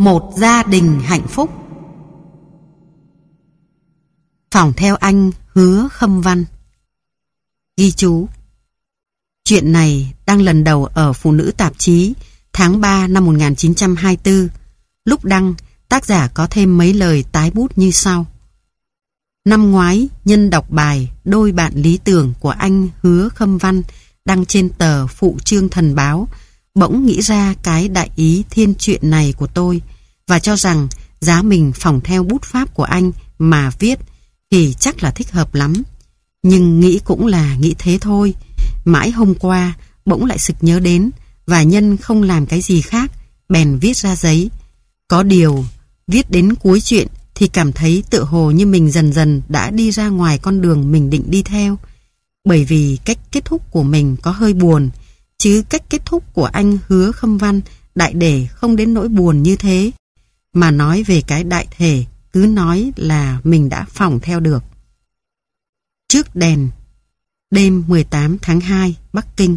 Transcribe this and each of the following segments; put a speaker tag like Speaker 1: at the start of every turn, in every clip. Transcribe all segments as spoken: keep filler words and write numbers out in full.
Speaker 1: Một gia đình hạnh phúc. Phỏng theo anh Hứa Khâm Văn. Ghi chú: chuyện này đăng lần đầu ở Phụ Nữ Tạp chí tháng ba năm một nghìn chín trăm hai mươi tư. Lúc đăng, tác giả có thêm mấy lời tái bút như sau. Năm ngoái, nhân đọc bài Đôi bạn lý tưởng của anh Hứa Khâm Văn đăng trên tờ Phụ Chương Thần Báo, bỗng nghĩ ra cái đại ý thiên truyện này của tôi và cho rằng giá mình phỏng theo bút pháp của anh mà viết thì chắc là thích hợp lắm. Nhưng nghĩ cũng là nghĩ thế thôi. Mãi hôm qua bỗng lại sực nhớ đến, và nhân không làm cái gì khác bèn viết ra giấy. Có điều viết đến cuối chuyện thì cảm thấy tựa hồ như mình dần dần đã đi ra ngoài con đường mình định đi theo. Bởi vì cách kết thúc của mình có hơi buồn, chứ cách kết thúc của anh Hứa Khâm Văn đại để không đến nỗi buồn như thế. Mà nói về cái đại thể, cứ nói là mình đã phỏng theo được. Trước đèn, đêm mười tám tháng hai, Bắc Kinh.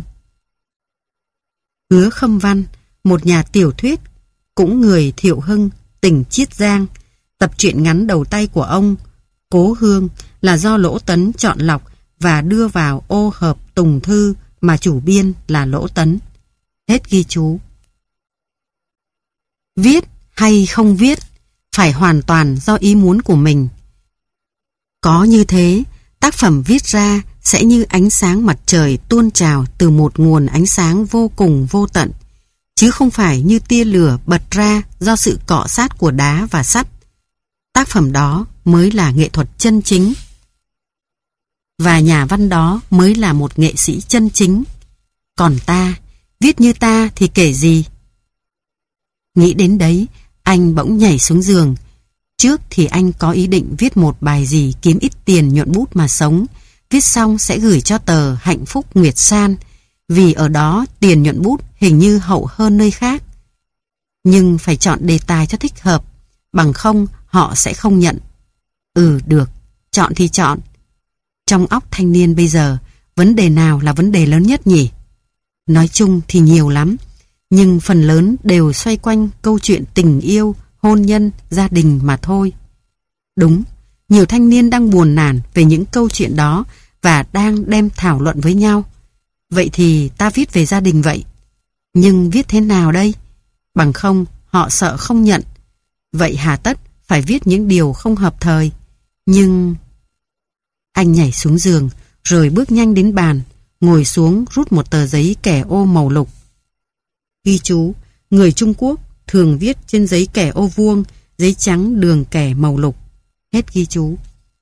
Speaker 1: Hứa Khâm Văn, một nhà tiểu thuyết, cũng người Thiệu Hưng, tỉnh Chiết Giang. Tập truyện ngắn đầu tay của ông, Cố Hương, là do Lỗ Tấn chọn lọc và đưa vào ô hợp Tùng Thư mà chủ biên là Lỗ Tấn. Hết ghi chú. Viết hay không viết phải hoàn toàn do ý muốn của mình. Có như thế, tác phẩm viết ra sẽ như ánh sáng mặt trời tuôn trào từ một nguồn ánh sáng vô cùng vô tận, chứ không phải như tia lửa bật ra do sự cọ sát của đá và sắt. Tác phẩm đó mới là nghệ thuật chân chính. Và nhà văn đó mới là một nghệ sĩ chân chính. Còn ta, viết như ta thì kể gì? Nghĩ đến đấy, anh bỗng nhảy xuống giường. Trước thì anh có ý định viết một bài gì kiếm ít tiền nhuận bút mà sống. Viết xong sẽ gửi cho tờ Hạnh Phúc Nguyệt San, vì ở đó tiền nhuận bút hình như hậu hơn nơi khác. Nhưng phải chọn đề tài cho thích hợp, bằng không họ sẽ không nhận. Ừ được, chọn thì chọn. Trong óc thanh niên bây giờ, vấn đề nào là vấn đề lớn nhất nhỉ? Nói chung thì nhiều lắm, nhưng phần lớn đều xoay quanh câu chuyện tình yêu, hôn nhân, gia đình mà thôi. Đúng, nhiều thanh niên đang buồn nản về những câu chuyện đó và đang đem thảo luận với nhau. Vậy thì ta viết về gia đình vậy. Nhưng viết thế nào đây? Bằng không họ sợ không nhận. Vậy hà tất phải viết những điều không hợp thời. Nhưng... Anh nhảy xuống giường rồi bước nhanh đến bàn, ngồi xuống rút một tờ giấy kẻ ô màu lục. Ghi chú: người Trung Quốc thường viết trên giấy kẻ ô vuông, giấy trắng đường kẻ màu lục. Hết ghi chú.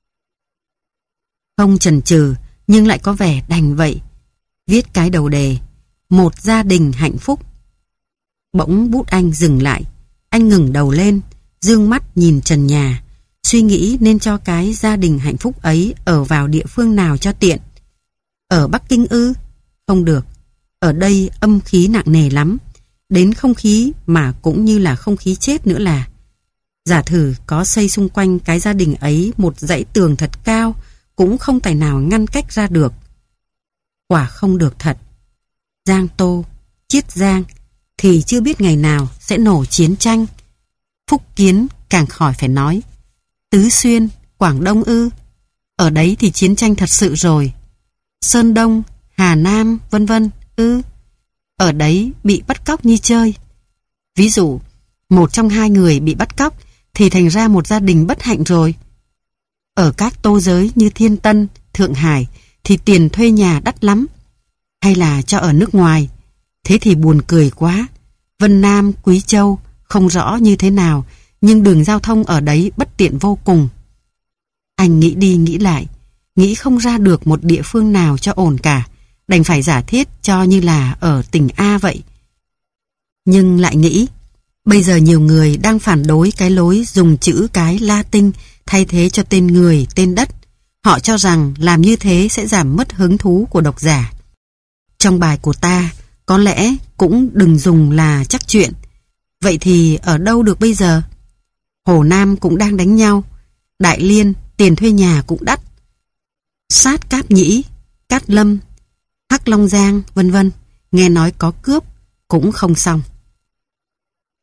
Speaker 1: Không chần chừ nhưng lại có vẻ đành vậy, viết cái đầu đề: một gia đình hạnh phúc. Bỗng bút anh dừng lại. Anh ngẩng đầu lên, dương mắt nhìn trần nhà, suy nghĩ nên cho cái gia đình hạnh phúc ấy ở vào địa phương nào cho tiện. Ở Bắc Kinh ư? Không được. Ở đây âm khí nặng nề lắm, đến không khí mà cũng như là không khí chết nữa là. Giả thử có xây xung quanh cái gia đình ấy một dãy tường thật cao, cũng không tài nào ngăn cách ra được. Quả không được thật. Giang Tô, Chiết Giang thì chưa biết ngày nào sẽ nổ chiến tranh. Phúc Kiến càng khỏi phải nói. Tứ Xuyên, Quảng Đông ư? Ở đấy thì chiến tranh thật sự rồi. Sơn Đông, Hà Nam, vân vân ư? Ở đấy bị bắt cóc như chơi. Ví dụ, một trong hai người bị bắt cóc thì thành ra một gia đình bất hạnh rồi. Ở các tô giới như Thiên Tân, Thượng Hải thì tiền thuê nhà đắt lắm. Hay là cho ở nước ngoài, thế thì buồn cười quá. Vân Nam, Quý Châu không rõ như thế nào, nhưng đường giao thông ở đấy bất tiện vô cùng. Anh nghĩ đi nghĩ lại, nghĩ không ra được một địa phương nào cho ổn cả, đành phải giả thiết cho như là ở tỉnh A vậy. Nhưng lại nghĩ, bây giờ nhiều người đang phản đối cái lối dùng chữ cái Latin thay thế cho tên người, tên đất. Họ cho rằng làm như thế sẽ giảm mất hứng thú của độc giả. Trong bài của ta, có lẽ cũng đừng dùng là chắc chuyện. Vậy thì ở đâu được bây giờ? Hồ Nam cũng đang đánh nhau. Đại Liên, tiền thuê nhà cũng đắt. Sát Cáp Nhĩ, Cát Lâm, Hắc Long Giang, vân vân, nghe nói có cướp, cũng không xong.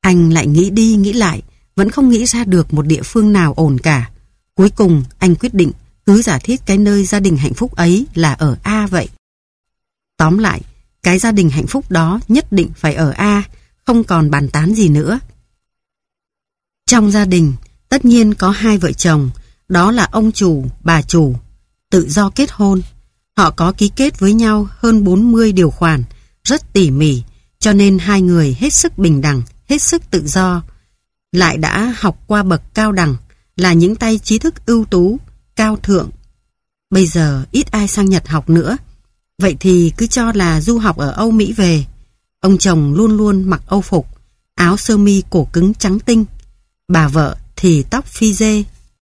Speaker 1: Anh lại nghĩ đi nghĩ lại, vẫn không nghĩ ra được một địa phương nào ổn cả. Cuối cùng anh quyết định cứ giả thiết cái nơi gia đình hạnh phúc ấy là ở A vậy. Tóm lại, cái gia đình hạnh phúc đó nhất định phải ở A, không còn bàn tán gì nữa. Trong gia đình, tất nhiên có hai vợ chồng, đó là ông chủ, bà chủ, tự do kết hôn. Họ có ký kết với nhau hơn bốn mươi điều khoản, rất tỉ mỉ, cho nên hai người hết sức bình đẳng, hết sức tự do. Lại đã học qua bậc cao đẳng, là những tay trí thức ưu tú, cao thượng. Bây giờ ít ai sang Nhật học nữa, vậy thì cứ cho là du học ở Âu Mỹ về. Ông chồng luôn luôn mặc Âu phục, áo sơ mi cổ cứng trắng tinh. Bà vợ thì tóc phi dê,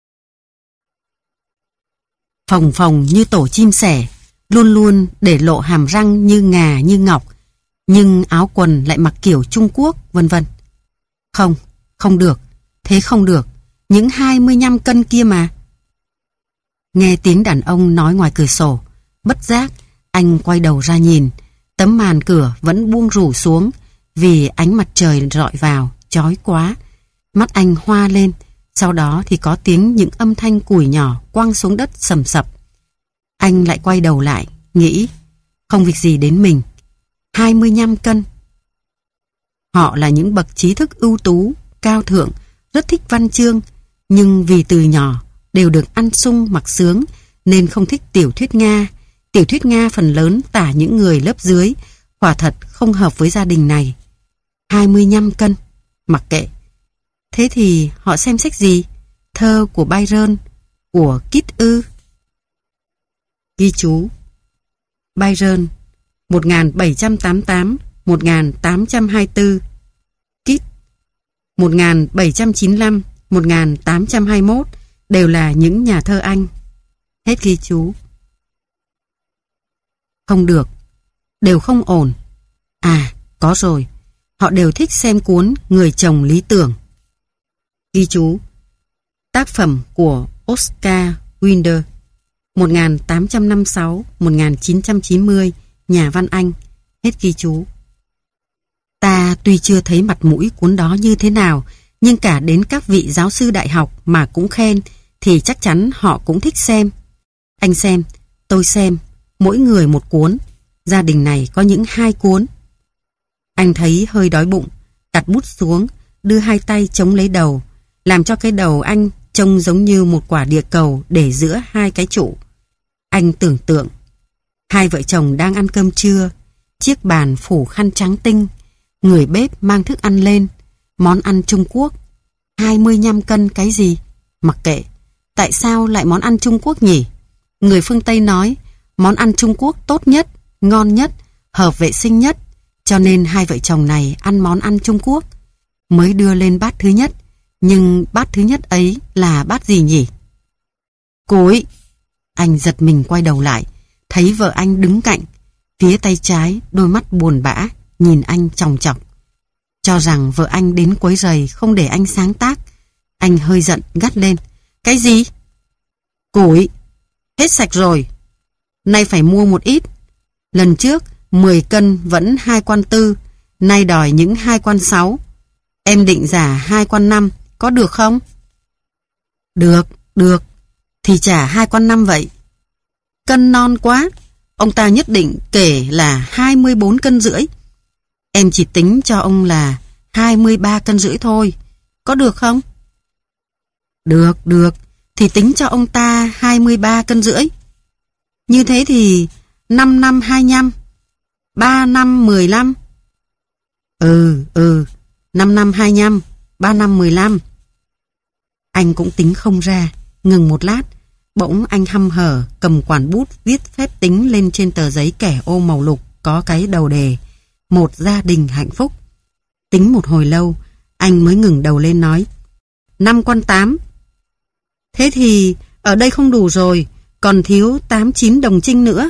Speaker 1: phồng phồng như tổ chim sẻ, luôn luôn để lộ hàm răng như ngà như ngọc, nhưng áo quần lại mặc kiểu Trung Quốc, vân vân. Không, không được, thế không được, những hai mươi lăm cân kia mà. Nghe tiếng đàn ông nói ngoài cửa sổ, bất giác, anh quay đầu ra nhìn, tấm màn cửa vẫn buông rủ xuống, vì ánh mặt trời rọi vào, chói quá. Mắt anh hoa lên, sau đó thì có tiếng những âm thanh củi nhỏ quăng xuống đất sầm sập. Anh lại quay đầu lại, nghĩ, không việc gì đến mình. hai mươi lăm cân. Họ là những bậc trí thức ưu tú, cao thượng, rất thích văn chương, nhưng vì từ nhỏ đều được ăn sung mặc sướng nên không thích tiểu thuyết Nga. Tiểu thuyết Nga phần lớn tả những người lớp dưới, quả thật không hợp với gia đình này. hai mươi lăm cân, mặc kệ. Thế thì họ xem sách gì? Thơ của Byron, của Keats ư? Ghi chú: Byron một nghìn bảy trăm tám mươi tám đến một nghìn tám trăm hai mươi tư, Keats một nghìn bảy trăm chín mươi lăm đến một nghìn tám trăm hai mươi mốt đều là những nhà thơ Anh. Hết ghi chú. Không được, đều không ổn. À, có rồi, họ đều thích xem cuốn Người chồng lý tưởng. Ghi chú: tác phẩm của Oscar Wilde một nghìn tám trăm năm mươi sáu đến một nghìn chín trăm chín mươi, nhà văn Anh. Hết ghi chú. Ta tuy chưa thấy mặt mũi cuốn đó như thế nào, nhưng cả đến các vị giáo sư đại học mà cũng khen, thì chắc chắn họ cũng thích xem. Anh xem, tôi xem, mỗi người một cuốn. Gia đình này có những hai cuốn. Anh thấy hơi đói bụng, đặt bút xuống, đưa hai tay chống lấy đầu, làm cho cái đầu anh trông giống như một quả địa cầu để giữa hai cái trụ. Anh tưởng tượng hai vợ chồng đang ăn cơm trưa, chiếc bàn phủ khăn trắng tinh, người bếp mang thức ăn lên, món ăn Trung Quốc. hai mươi lăm cân cái gì? Mặc kệ. Tại sao lại món ăn Trung Quốc nhỉ? Người phương Tây nói món ăn Trung Quốc tốt nhất, ngon nhất, hợp vệ sinh nhất, cho nên hai vợ chồng này ăn món ăn Trung Quốc. Mới đưa lên bát thứ nhất, nhưng bát thứ nhất ấy là bát gì nhỉ? Cối! Anh giật mình quay đầu lại, thấy vợ anh đứng cạnh, phía tay trái đôi mắt buồn bã, nhìn anh chòng chọc. Cho rằng vợ anh đến quấy rầy không để anh sáng tác. Anh hơi giận gắt lên. Cái gì? Củi! Hết sạch rồi. Nay phải mua một ít. Lần trước mười cân vẫn hai quan tư, nay đòi những hai quan sáu. Em định giả hai quan năm, có được không? Được, được. Thì trả hai quan năm vậy. Cân non quá. Ông ta nhất định kể là hai mươi bốn cân rưỡi. Em chỉ tính cho ông là hai mươi ba cân rưỡi thôi. Có được không? Được, được. Thì tính cho ông ta hai mươi ba cân rưỡi. Như thế thì năm năm hai mươi lăm, ba năm mười lăm. Ừ, ừ, năm năm hai mươi lăm, ba năm mười lăm. Anh cũng tính không ra, ngừng một lát, bỗng anh hăm hở cầm quản bút viết phép tính lên trên tờ giấy kẻ ô màu lục có cái đầu đề một gia đình hạnh phúc. Tính một hồi lâu, anh mới ngừng đầu lên nói năm quan tám. Thế thì ở đây không đủ rồi, còn thiếu tám chín đồng trinh nữa.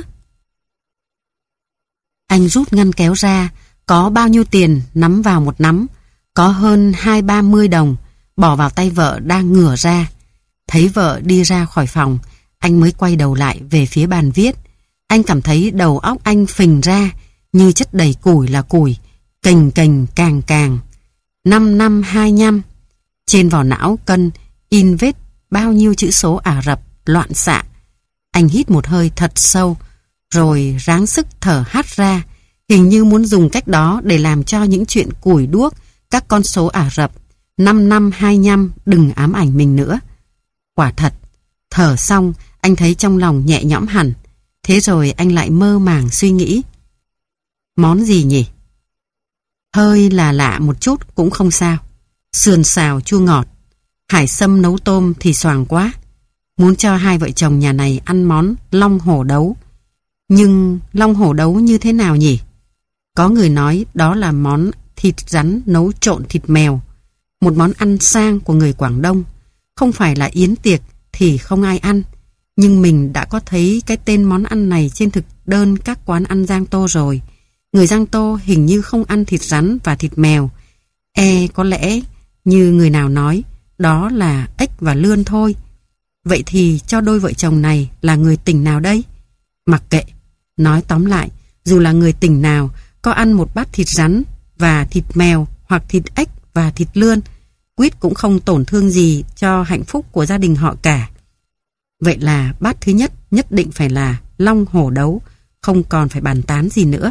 Speaker 1: Anh rút ngăn kéo ra, có bao nhiêu tiền nắm vào một nắm, có hơn hai ba mươi đồng, bỏ vào tay vợ đang ngửa ra. Thấy vợ đi ra khỏi phòng, anh mới quay đầu lại về phía bàn viết. Anh cảm thấy đầu óc anh phình ra, như chất đầy củi là củi, cành cành càng càng. năm năm hai nhăm. Trên vỏ não cân in vết bao nhiêu chữ số Ả Rập loạn xạ. Anh hít một hơi thật sâu, rồi ráng sức thở hắt ra, hình như muốn dùng cách đó để làm cho những chuyện củi đuốc, các con số Ả Rập, năm năm hai nhăm đừng ám ảnh mình nữa. Quả thật, thở xong, anh thấy trong lòng nhẹ nhõm hẳn. Thế rồi anh lại mơ màng suy nghĩ. Món gì nhỉ? Hơi là lạ một chút cũng không sao. Sườn xào chua ngọt, hải sâm nấu tôm thì xoàng quá. Muốn cho hai vợ chồng nhà này ăn món long hổ đấu. Nhưng long hổ đấu như thế nào nhỉ? Có người nói đó là món thịt rắn nấu trộn thịt mèo. Một món ăn sang của người Quảng Đông. Không phải là yến tiệc thì không ai ăn. Nhưng mình đã có thấy cái tên món ăn này trên thực đơn các quán ăn Giang Tô rồi. Người Giang Tô hình như không ăn thịt rắn và thịt mèo. E có lẽ như người nào nói, đó là ếch và lươn thôi. Vậy thì cho đôi vợ chồng này là người tỉnh nào đây? Mặc kệ. Nói tóm lại, dù là người tỉnh nào, có ăn một bát thịt rắn và thịt mèo hoặc thịt ếch và thịt lươn, quýt cũng không tổn thương gì cho hạnh phúc của gia đình họ cả. Vậy là bát thứ nhất nhất định phải là long hổ đấu, không còn phải bàn tán gì nữa.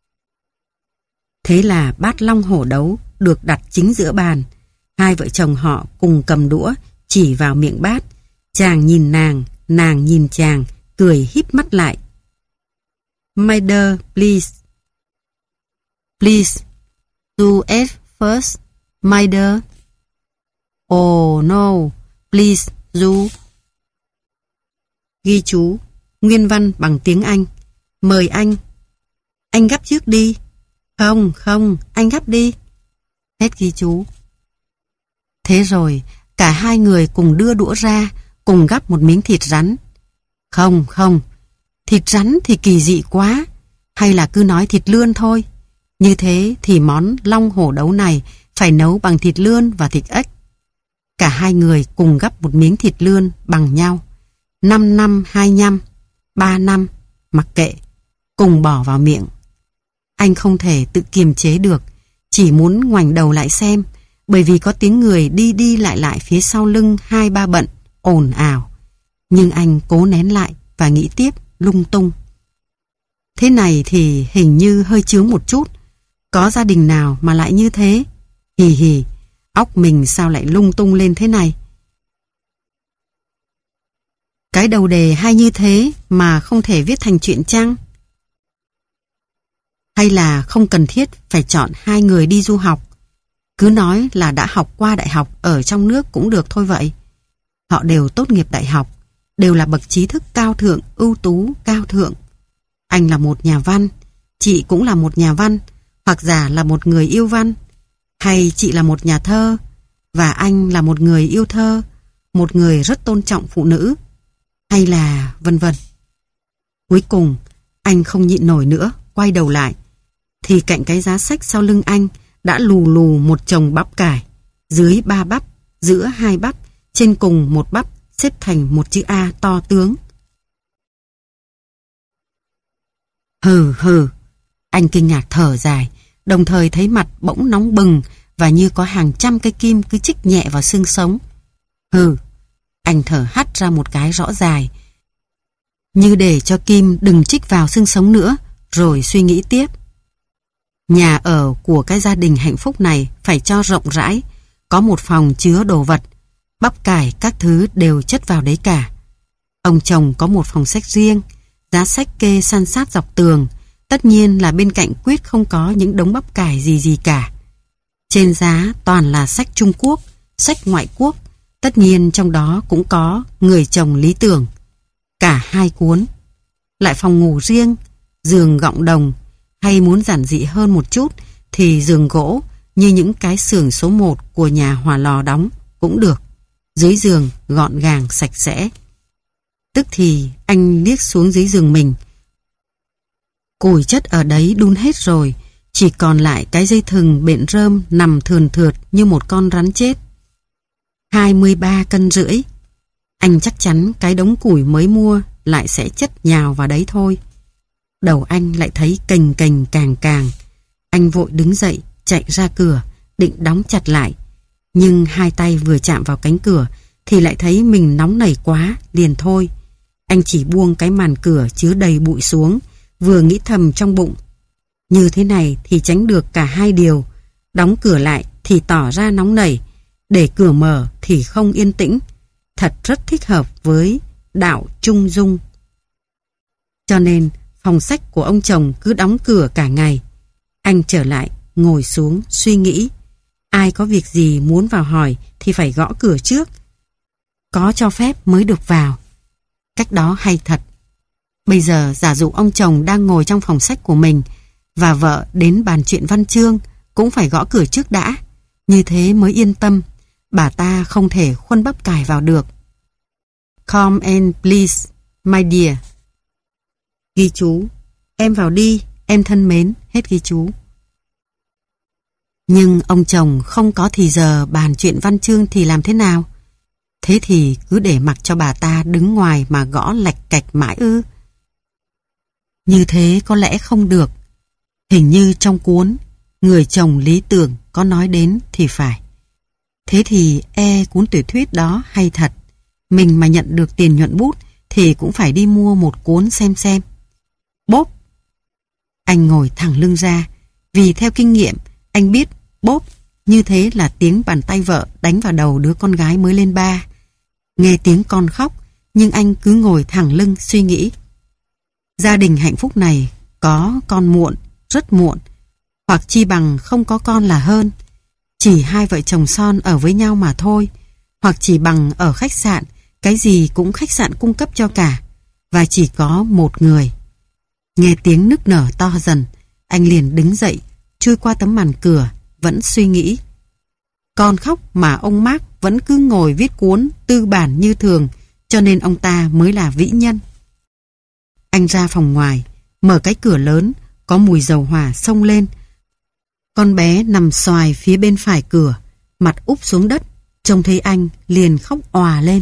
Speaker 1: Thế là bát long hổ đấu được đặt chính giữa bàn. Hai vợ chồng họ cùng cầm đũa chỉ vào miệng bát. Chàng nhìn nàng, nàng nhìn chàng, cười híp mắt lại. My dear, please. Please, do it first, my dear. Oh no, please do. Ghi chú, nguyên văn bằng tiếng Anh. Mời anh. Anh gắp trước đi. Không, không, anh gắp đi. Hết ghi chú. Thế rồi, cả hai người cùng đưa đũa ra, cùng gắp một miếng thịt rắn. Không, không, thịt rắn thì kỳ dị quá. Hay là cứ nói thịt lươn thôi. Như thế thì món long hổ đấu này phải nấu bằng thịt lươn và thịt ếch. Cả hai người cùng gắp một miếng thịt lươn bằng nhau. Năm năm hai nhăm, ba năm, mặc kệ, cùng bỏ vào miệng. Anh không thể tự kiềm chế được, chỉ muốn ngoảnh đầu lại xem, bởi vì có tiếng người đi đi lại lại phía sau lưng hai ba bận, ồn ào. Nhưng anh cố nén lại và nghĩ tiếp lung tung. Thế này thì hình như hơi chướng một chút. Có gia đình nào mà lại như thế? Hì hì, óc mình sao lại lung tung lên thế này? Cái đầu đề hay như thế mà không thể viết thành truyện chăng? Hay là không cần thiết phải chọn hai người đi du học? Cứ nói là đã học qua đại học ở trong nước cũng được thôi vậy. Họ đều tốt nghiệp đại học, đều là bậc trí thức cao thượng, ưu tú, cao thượng. Anh là một nhà văn, chị cũng là một nhà văn, hoặc giả là một người yêu văn, hay chị là một nhà thơ, và anh là một người yêu thơ, một người rất tôn trọng phụ nữ, hay là vân vân. Cuối cùng, anh không nhịn nổi nữa, quay đầu lại, thì cạnh cái giá sách sau lưng anh đã lù lù một chồng bắp cải, dưới ba bắp, giữa hai bắp, trên cùng một bắp xếp thành một chữ A to tướng. Hừ hừ, anh kinh ngạc thở dài, đồng thời thấy mặt bỗng nóng bừng và như có hàng trăm cây kim cứ chích nhẹ vào xương sống. Hừ, anh thở hắt ra một cái rõ dài, như để cho kim đừng chích vào xương sống nữa, rồi suy nghĩ tiếp. Nhà ở của cái gia đình hạnh phúc này phải cho rộng rãi, có một phòng chứa đồ vật, bắp cải các thứ đều chất vào đấy cả. Ông chồng có một phòng sách riêng, giá sách kê san sát dọc tường, tất nhiên là bên cạnh quyết không có những đống bắp cải gì gì cả. Trên giá toàn là sách Trung Quốc, sách ngoại quốc, tất nhiên trong đó cũng có Người chồng lý tưởng, cả hai cuốn. Lại phòng ngủ riêng, giường gọng đồng, hay muốn giản dị hơn một chút thì giường gỗ như những cái xưởng số một của nhà Hòa Lò đóng cũng được. Dưới giường gọn gàng sạch sẽ. Tức thì anh liếc xuống dưới giường mình. Củi chất ở đấy đun hết rồi, chỉ còn lại cái dây thừng bện rơm nằm thườn thượt như một con rắn chết. hai mươi ba cân rưỡi. Anh chắc chắn cái đống củi mới mua lại sẽ chất nhào vào đấy thôi. Đầu anh lại thấy cềnh cềnh càng càng. Anh vội đứng dậy, chạy ra cửa, định đóng chặt lại. Nhưng hai tay vừa chạm vào cánh cửa thì lại thấy mình nóng nảy quá, liền thôi. Anh chỉ buông cái màn cửa chứa đầy bụi xuống, vừa nghĩ thầm trong bụng. Như thế này thì tránh được cả hai điều. Đóng cửa lại thì tỏ ra nóng nảy, để cửa mở thì không yên tĩnh. Thật rất thích hợp với đạo trung dung. Cho nên phòng sách của ông chồng cứ đóng cửa cả ngày. Anh trở lại, ngồi xuống, suy nghĩ. Ai có việc gì muốn vào hỏi thì phải gõ cửa trước. Có cho phép mới được vào. Cách đó hay thật. Bây giờ giả dụ ông chồng đang ngồi trong phòng sách của mình và vợ đến bàn chuyện văn chương, cũng phải gõ cửa trước đã. Như thế mới yên tâm. Bà ta không thể khuân bắp cải vào được. Come in please, my dear. Ghi chú. Em vào đi, em thân mến. Hết ghi chú. Nhưng ông chồng không có thì giờ bàn chuyện văn chương thì làm thế nào? Thế thì cứ để mặc cho bà ta đứng ngoài mà gõ lạch cạch mãi ư? Như thế có lẽ không được. Hình như trong cuốn Người chồng lý tưởng có nói đến thì phải. Thế thì e cuốn tiểu thuyết đó hay thật. Mình mà nhận được tiền nhuận bút thì cũng phải đi mua một cuốn xem xem. Bốp! Anh ngồi thẳng lưng ra, vì theo kinh nghiệm anh biết bốp như thế là tiếng bàn tay vợ đánh vào đầu đứa con gái mới lên ba. Nghe tiếng con khóc, nhưng anh cứ ngồi thẳng lưng suy nghĩ. Gia đình hạnh phúc này có con muộn, rất muộn, hoặc chi bằng không có con là hơn. Chỉ hai vợ chồng son ở với nhau mà thôi, hoặc chỉ bằng ở khách sạn, cái gì cũng khách sạn cung cấp cho cả, và chỉ có một người. Nghe tiếng nức nở to dần, anh liền đứng dậy, chui qua tấm màn cửa, vẫn suy nghĩ. Con khóc mà ông Mark vẫn cứ ngồi viết cuốn tư bản như thường, cho nên ông ta mới là vĩ nhân. Anh ra phòng ngoài, mở cái cửa lớn, có mùi dầu hỏa xông lên. Con bé nằm xoài phía bên phải cửa, mặt úp xuống đất, trông thấy anh liền khóc òa lên.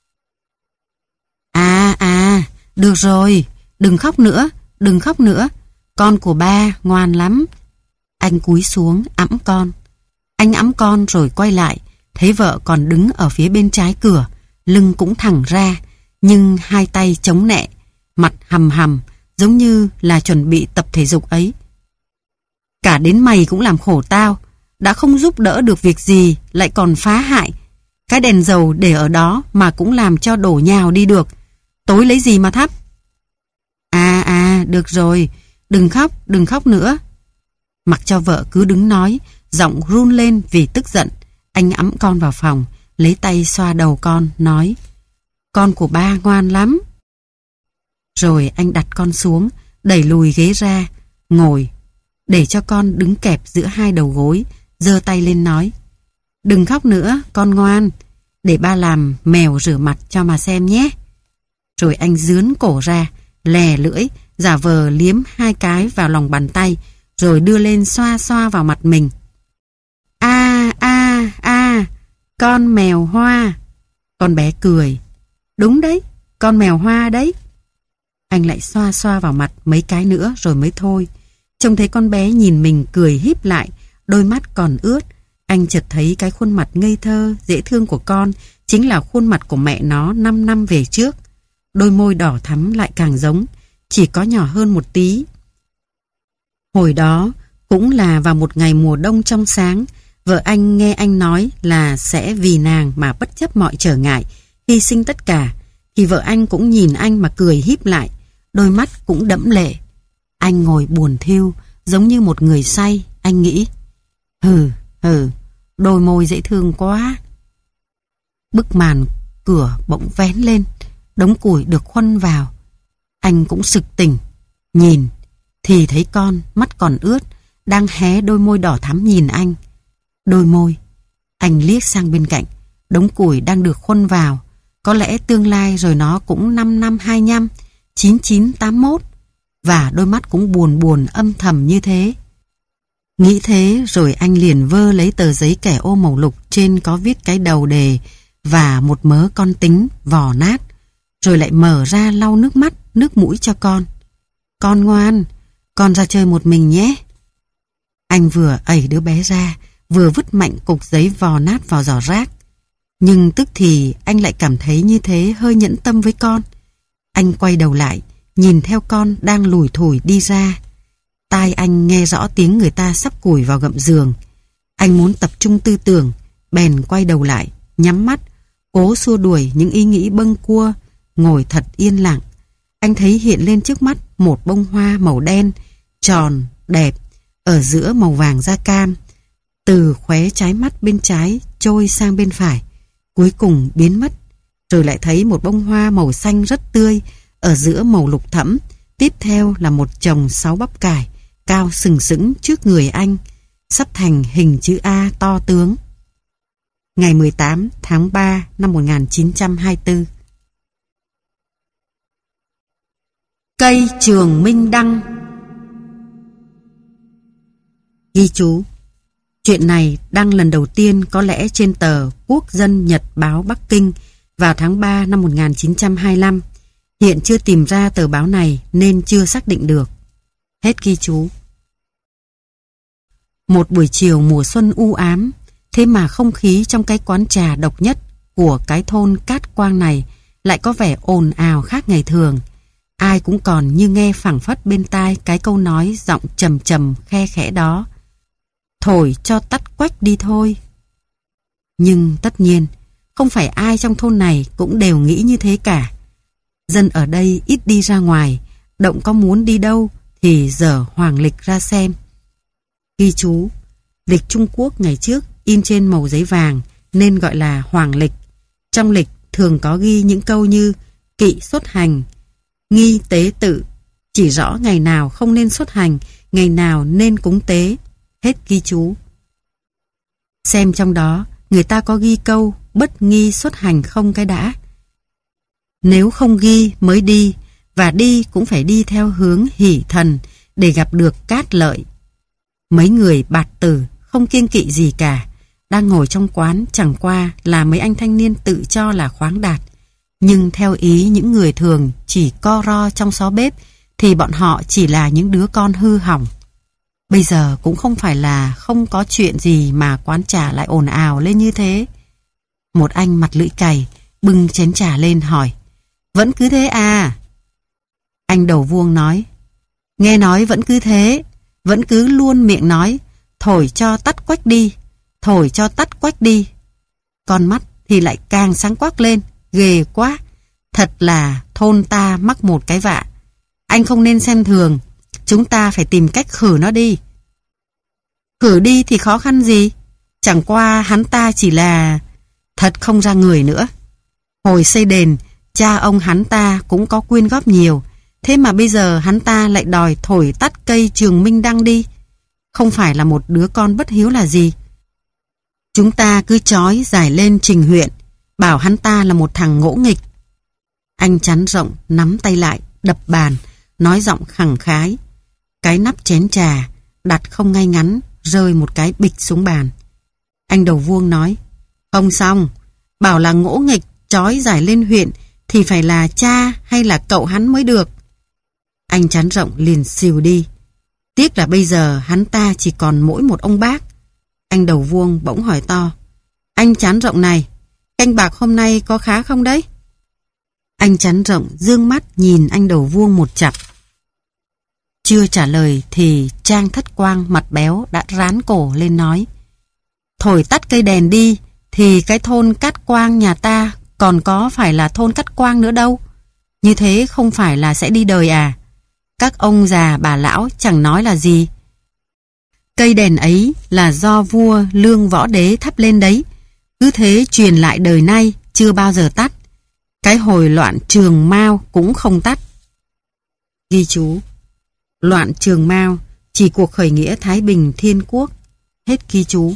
Speaker 1: À à, được rồi, đừng khóc nữa, đừng khóc nữa, con của ba ngoan lắm. Anh cúi xuống ẵm con. Anh ẵm con rồi quay lại, thấy vợ còn đứng ở phía bên trái cửa, lưng cũng thẳng ra, nhưng hai tay chống nẹ, mặt hầm hầm, giống như là chuẩn bị tập thể dục ấy. Cả đến mày cũng làm khổ tao, đã không giúp đỡ được việc gì, lại còn phá hại. Cái đèn dầu để ở đó mà cũng làm cho đổ nhào đi được. Tối lấy gì mà thắp? À à, được rồi, đừng khóc, đừng khóc nữa. Mặc cho vợ cứ đứng nói, giọng run lên vì tức giận. Anh ẵm con vào phòng, lấy tay xoa đầu con, nói: Con của ba ngoan lắm. Rồi anh đặt con xuống, đẩy lùi ghế ra, ngồi, để cho con đứng kẹp giữa hai đầu gối, giơ tay lên nói: Đừng khóc nữa, con ngoan, để ba làm mèo rửa mặt cho mà xem nhé. Rồi anh dướn cổ ra, lè lưỡi, giả vờ liếm hai cái vào lòng bàn tay, rồi đưa lên xoa xoa vào mặt mình. A a a, con mèo hoa. Con bé cười. Đúng đấy, con mèo hoa đấy. Anh lại xoa xoa vào mặt mấy cái nữa rồi mới thôi. Trông thấy con bé nhìn mình cười híp lại, đôi mắt còn ướt. Anh chợt thấy cái khuôn mặt ngây thơ, dễ thương của con chính là khuôn mặt của mẹ nó năm năm về trước. Đôi môi đỏ thắm lại càng giống, chỉ có nhỏ hơn một tí. Hồi đó, cũng là vào một ngày mùa đông trong sáng, vợ anh nghe anh nói là sẽ vì nàng mà bất chấp mọi trở ngại, hy sinh tất cả, thì vợ anh cũng nhìn anh mà cười híp lại, đôi mắt cũng đẫm lệ. Anh ngồi buồn thiu, giống như một người say, anh nghĩ. Hừ, hừ, đôi môi dễ thương quá. Bức màn cửa bỗng vén lên, đống củi được khuân vào. Anh cũng sực tỉnh, nhìn, thì thấy con, mắt còn ướt, đang hé đôi môi đỏ thắm nhìn anh. Đôi môi. Anh liếc sang bên cạnh, đống củi đang được khuân vào. Có lẽ tương lai rồi nó cũng năm năm hai nhăm, chín chín tám mốt. Và đôi mắt cũng buồn buồn âm thầm như thế. Nghĩ thế rồi anh liền vơ lấy tờ giấy kẻ ô màu lục, trên có viết cái đầu đề và một mớ con tính vò nát. Rồi lại mở ra lau nước mắt, nước mũi cho con. Con ngoan, con ra chơi một mình nhé. Anh vừa ẩy đứa bé ra, vừa vừa vứt mạnh cục giấy vò nát vào giỏ rác. Nhưng tức thì anh lại cảm thấy như thế hơi nhẫn tâm với con. Anh quay đầu lại, nhìn theo con đang lủi thủi đi ra. Tai anh nghe rõ tiếng người ta sắp củi vào gầm giường. Anh muốn tập trung tư tưởng, bèn quay đầu lại, nhắm mắt, cố xua đuổi những ý nghĩ bâng cua, ngồi thật yên lặng. Anh thấy hiện lên trước mắt một bông hoa màu đen, tròn, đẹp, ở giữa màu vàng da cam, từ khóe trái mắt bên trái trôi sang bên phải, cuối cùng biến mất. Rồi lại thấy một bông hoa màu xanh rất tươi, ở giữa màu lục thẫm, tiếp theo là một chồng sáu bắp cải, cao sừng sững trước người anh, sắp thành hình chữ A to tướng. Ngày mười tám tháng ba năm một nghìn chín trăm hai mươi tư. Cây Trường Minh Đăng. Ghi chú: chuyện này đăng lần đầu tiên có lẽ trên tờ Quốc dân Nhật báo Bắc Kinh vào tháng ba năm một nghìn chín trăm hai mươi lăm. Hiện chưa tìm ra tờ báo này nên chưa xác định được. Hết ghi chú. Một buổi chiều mùa xuân u ám, thế mà không khí trong cái quán trà độc nhất của cái thôn Cát Quang này lại có vẻ ồn ào khác ngày thường. Ai cũng còn như nghe phảng phất bên tai cái câu nói giọng trầm trầm khe khẽ đó: thổi cho tắt quách đi thôi. Nhưng tất nhiên, không phải ai trong thôn này cũng đều nghĩ như thế cả. Dân ở đây ít đi ra ngoài, động có muốn đi đâu thì dở hoàng lịch ra xem. Ghi chú: lịch Trung Quốc ngày trước in trên màu giấy vàng nên gọi là hoàng lịch. Trong lịch thường có ghi những câu như kỵ xuất hành, nghi tế tự, chỉ rõ ngày nào không nên xuất hành, ngày nào nên cúng tế. Hết ghi chú. Xem trong đó, người ta có ghi câu bất nghi xuất hành không cái đã. Nếu không ghi mới đi, và đi cũng phải đi theo hướng hỷ thần để gặp được cát lợi. Mấy người bạt tử không kiêng kỵ gì cả, đang ngồi trong quán chẳng qua là mấy anh thanh niên tự cho là khoáng đạt. Nhưng theo ý những người thường chỉ co ro trong xó bếp thì bọn họ chỉ là những đứa con hư hỏng. Bây giờ cũng không phải là không có chuyện gì mà quán trà lại ồn ào lên như thế. Một anh mặt lưỡi cày bưng chén trà lên hỏi: vẫn cứ thế à? Anh đầu vuông nói: nghe nói vẫn cứ thế, vẫn cứ luôn miệng nói thổi cho tắt quách đi, thổi cho tắt quách đi. Con mắt thì lại càng sáng quắc lên, ghê quá. Thật là thôn ta mắc một cái vạ. Anh không nên xem thường, chúng ta phải tìm cách khử nó đi. Khử đi thì khó khăn gì? Chẳng qua hắn ta chỉ là... Thật không ra người nữa. Hồi xây đền, cha ông hắn ta cũng có quyên góp nhiều, thế mà bây giờ hắn ta lại đòi thổi tắt cây Trường Minh Đăng đi. Không phải là một đứa con bất hiếu là gì. Chúng ta cứ trói giải lên trình huyện, bảo hắn ta là một thằng ngỗ nghịch. Anh chắn rộng nắm tay lại, đập bàn, nói giọng khẳng khái. Cái nắp chén trà đặt không ngay ngắn, rơi một cái bịch xuống bàn. Anh đầu vuông nói: không xong, bảo là ngỗ nghịch trói giải lên huyện thì phải là cha hay là cậu hắn mới được. Anh chắn rộng liền xìu đi. Tiếc là bây giờ hắn ta chỉ còn mỗi một ông bác. Anh đầu vuông bỗng hỏi to: anh chán rộng này, canh bạc hôm nay có khá không đấy? Anh chán rộng dương mắt nhìn anh đầu vuông một chặp. Chưa trả lời thì Trang Thất Quang mặt béo đã rán cổ lên nói: thổi tắt cây đèn đi thì cái thôn Cát Quang nhà ta còn có phải là thôn Cát Quang nữa đâu. Như thế không phải là sẽ đi đời à? Các ông già bà lão chẳng nói là gì. Cây đèn ấy là do vua Lương Võ Đế thắp lên đấy, cứ thế truyền lại đời nay chưa bao giờ tắt. Cái hồi loạn Trường Mao cũng không tắt. Ghi chú: loạn Trường Mao chỉ cuộc khởi nghĩa Thái Bình Thiên Quốc. Hết ghi chú.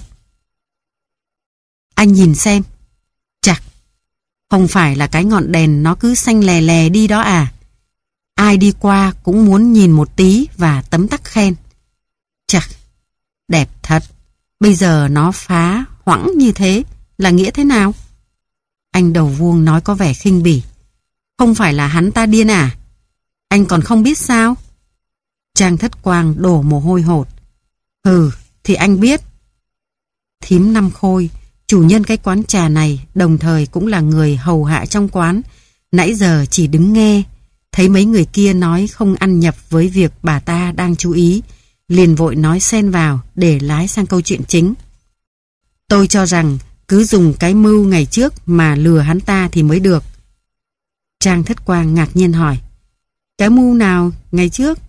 Speaker 1: Anh nhìn xem. Chặt, không phải là cái ngọn đèn nó cứ xanh lè lè đi đó à? Ai đi qua cũng muốn nhìn một tí và tấm tắc khen. Chặt, đẹp thật. Bây giờ nó phá hoãng như thế là nghĩa thế nào? Anh đầu vuông nói có vẻ khinh bỉ. Không phải là hắn ta điên à? Anh còn không biết sao? Trang Thất Quang đổ mồ hôi hột. Hừ, thì anh biết. Thím Năm Khôi, chủ nhân cái quán trà này, đồng thời cũng là người hầu hạ trong quán, nãy giờ chỉ đứng nghe, thấy mấy người kia nói không ăn nhập với việc bà ta đang chú ý, liền vội nói xen vào để lái sang câu chuyện chính. Tôi cho rằng cứ dùng cái mưu ngày trước mà lừa hắn ta thì mới được. Trang Thất Quang ngạc nhiên hỏi, cái mưu nào ngày trước?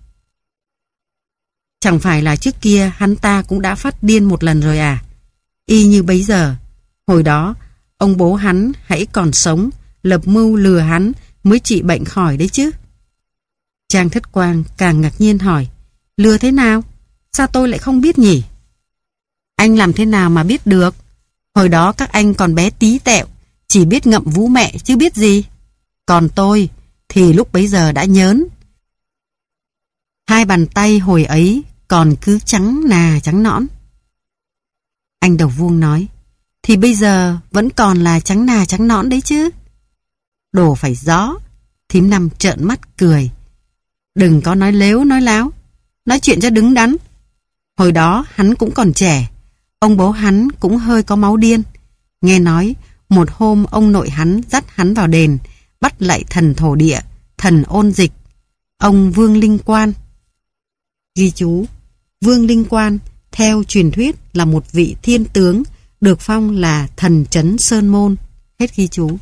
Speaker 1: Chẳng phải là trước kia hắn ta cũng đã phát điên một lần rồi à? Y như bấy giờ, hồi đó ông bố hắn hãy còn sống, lập mưu lừa hắn mới trị bệnh khỏi đấy chứ. Trang Thất Quang càng ngạc nhiên hỏi, lừa thế nào? Sao tôi lại không biết nhỉ? Anh làm thế nào mà biết được? Hồi đó các anh còn bé tí tẹo, chỉ biết ngậm vú mẹ chứ biết gì. Còn tôi thì lúc bấy giờ đã nhớn. Hai bàn tay hồi ấy còn cứ trắng nà trắng nõn. Anh Đầu Vuông nói, thì bây giờ vẫn còn là trắng nà trắng nõn đấy chứ. Đồ phải gió. Thím Năm trợn mắt cười. Đừng có nói lếu nói láo, nói chuyện cho đứng đắn. Hồi đó hắn cũng còn trẻ, ông bố hắn cũng hơi có máu điên. Nghe nói một hôm ông nội hắn dắt hắn vào đền, bắt lại thần thổ địa, thần ôn dịch, ông Vương Linh Quan. Ghi chú, Vương Linh Quan theo truyền thuyết là một vị thiên tướng, được phong là thần trấn Sơn Môn. Hết ghi chú.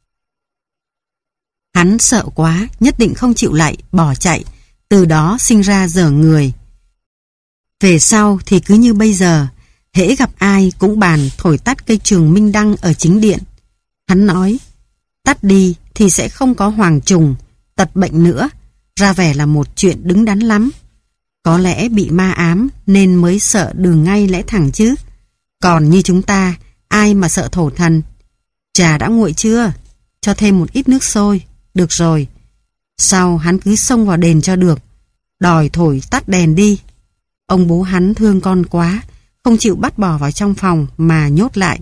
Speaker 1: Hắn sợ quá, nhất định không chịu lại, bỏ chạy, từ đó sinh ra dở người. Về sau thì cứ như bây giờ, hễ gặp ai cũng bàn thổi tắt cây trường minh đăng ở chính điện. Hắn nói, tắt đi thì sẽ không có hoàng trùng, tật bệnh nữa, ra vẻ là một chuyện đứng đắn lắm. Có lẽ bị ma ám nên mới sợ đường ngay lẽ thẳng chứ. Còn như chúng ta, ai mà sợ thổ thần. Trà đã nguội chưa? Cho thêm một ít nước sôi. Được rồi. Sau hắn cứ xông vào đền cho được, đòi thổi tắt đèn đi. Ông bố hắn thương con quá, không chịu bắt bỏ vào trong phòng mà nhốt lại.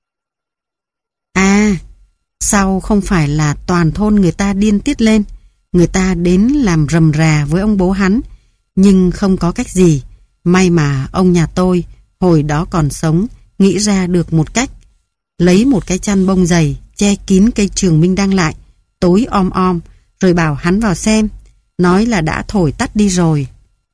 Speaker 1: À, sau không phải là toàn thôn người ta điên tiết lên, người ta đến làm rầm rà với ông bố hắn, nhưng không có cách gì. May mà ông nhà tôi hồi đó còn sống, nghĩ ra được một cách. Lấy một cái chăn bông dày che kín cây trường minh đăng lại, tối om om, rồi bảo hắn vào xem, nói là đã thổi tắt đi rồi.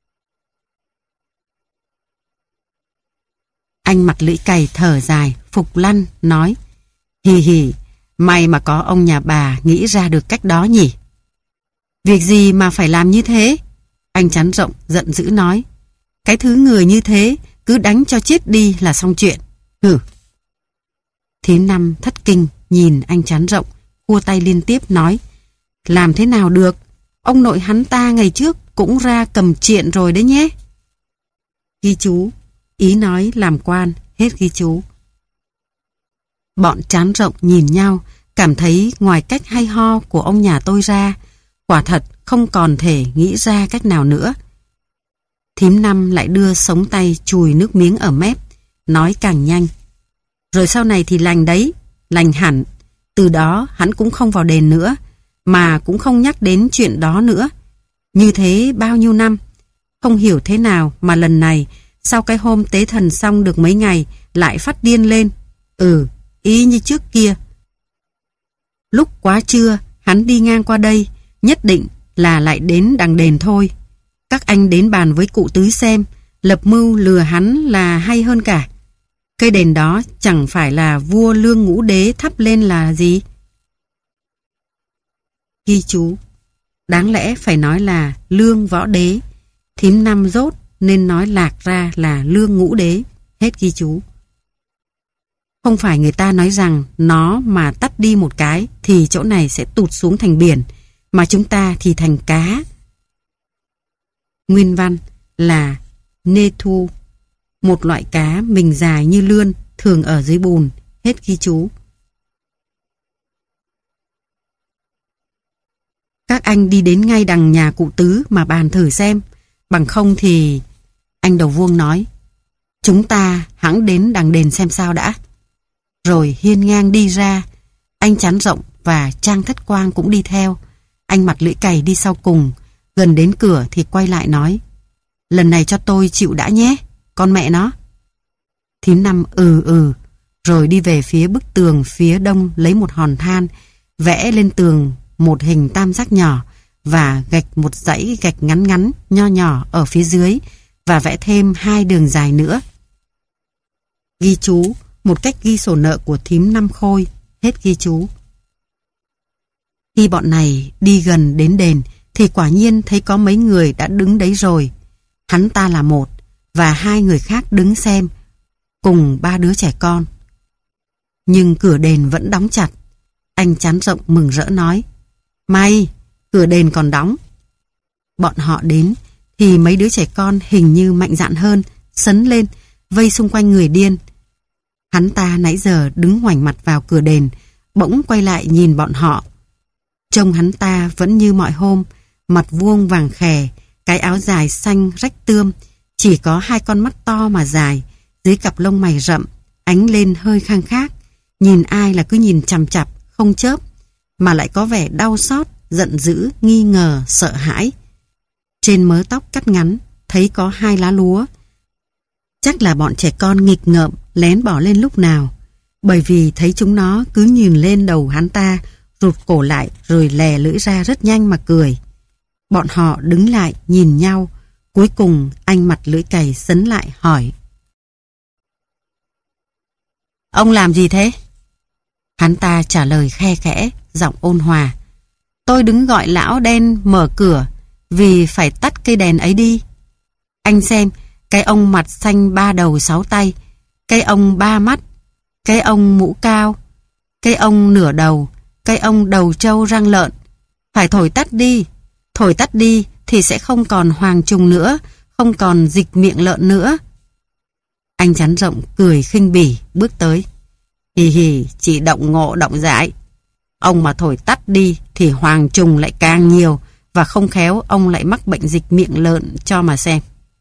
Speaker 1: Anh Mặt Lưỡi Cày thở dài, phục lăn, nói, hì hì, may mà có ông nhà bà nghĩ ra được cách đó nhỉ. Việc gì mà phải làm như thế? Anh Chán Rộng giận dữ nói, cái thứ người như thế cứ đánh cho chết đi là xong chuyện. Hừ. Thím Năm thất kinh nhìn anh Chán Rộng, khua tay liên tiếp nói, làm thế nào được, ông nội hắn ta ngày trước cũng ra cầm triện rồi đấy nhé. Ghi chú, ý nói làm quan, hết ghi chú. Bọn Chán Rộng nhìn nhau, cảm thấy ngoài cách hay ho của ông nhà tôi ra, quả thật không còn thể nghĩ ra cách nào nữa. Thím Năm lại đưa sống tay chùi nước miếng ở mép, nói càng nhanh. Rồi sau này thì lành đấy, lành hẳn. Từ đó hắn cũng không vào đền nữa, mà cũng không nhắc đến chuyện đó nữa. Như thế bao nhiêu năm, không hiểu thế nào mà lần này, sau cái hôm tế thần xong được mấy ngày, lại phát điên lên. Ừ, y như trước kia. Lúc quá trưa, hắn đi ngang qua đây, nhất định là lại đến đằng đền thôi. Các anh đến bàn với cụ Tứ xem, lập mưu lừa hắn là hay hơn cả. Cây đền đó chẳng phải là vua Lương Ngũ Đế thắp lên là gì? Ghi chú, đáng lẽ phải nói là Lương Võ Đế, thím Năm dốt nên nói lạc ra là Lương Ngũ Đế. Hết ghi chú. Không phải người ta nói rằng nó mà tắt đi một cái thì chỗ này sẽ tụt xuống thành biển, mà chúng ta thì thành cá. Nguyên văn là nê thu, một loại cá mình dài như lươn, thường ở dưới bùn. Hết ghi chú. Các anh đi đến ngay đằng nhà cụ Tứ mà bàn thử xem, bằng không thì... Anh Đầu Vuông nói, chúng ta hẵng đến đằng đền xem sao đã. Rồi hiên ngang đi ra. Anh Chán Rộng và Trang Thất Quang cũng đi theo. Anh Mặt Lưỡi Cày đi sau cùng. Gần đến cửa thì quay lại nói, lần này cho tôi chịu đã nhé, con mẹ nó. Thím Năm ừ ừ, rồi đi về phía bức tường phía đông lấy một hòn than, vẽ lên tường một hình tam giác nhỏ và gạch một dãy gạch ngắn ngắn, nho nhỏ ở phía dưới và vẽ thêm hai đường dài nữa. Ghi chú, một cách ghi sổ nợ của thím Năm Khôi, hết ghi chú. Khi bọn này đi gần đến đền thì quả nhiên thấy có mấy người đã đứng đấy rồi. Hắn ta là một và hai người khác đứng xem, cùng ba đứa trẻ con. Nhưng cửa đền vẫn đóng chặt. Anh Chán Rộng mừng rỡ nói, may, cửa đền còn đóng. Bọn họ đến thì mấy đứa trẻ con hình như mạnh dạn hơn, sấn lên, vây xung quanh người điên. Hắn ta nãy giờ đứng ngoảnh mặt vào cửa đền, bỗng quay lại nhìn bọn họ. Trông hắn ta vẫn như mọi hôm, mặt vuông vàng khè, cái áo dài xanh rách tươm, chỉ có hai con mắt to mà dài, dưới cặp lông mày rậm, ánh lên hơi khang khác. Nhìn ai là cứ nhìn chằm chằm, không chớp, mà lại có vẻ đau xót, giận dữ, nghi ngờ, sợ hãi. Trên mớ tóc cắt ngắn, thấy có hai lá lúa. Chắc là bọn trẻ con nghịch ngợm, lén bỏ lên lúc nào. Bởi vì thấy chúng nó cứ nhìn lên đầu hắn ta, rụt cổ lại rồi lè lưỡi ra rất nhanh mà cười. Bọn họ đứng lại nhìn nhau. Cuối cùng anh mặt lưỡi cày sấn lại hỏi, ông làm gì thế? Hắn ta trả lời khe khẽ, giọng ôn hòa, tôi đứng gọi lão đen mở cửa vì phải tắt cây đèn ấy đi. Anh xem, cái ông mặt xanh ba đầu sáu tay, cái ông ba mắt, cái ông mũ cao, cái ông nửa đầu, cái ông đầu trâu răng lợn. Phải thổi tắt đi, thổi tắt đi thì sẽ không còn hoàng trùng nữa, không còn dịch miệng lợn nữa. Anh Chán Rộng cười khinh bỉ, bước tới. Hì hì, chỉ động ngộ động dại. Ông mà thổi tắt đi thì hoàng trùng lại càng nhiều, và không khéo ông lại mắc bệnh dịch miệng lợn cho mà xem.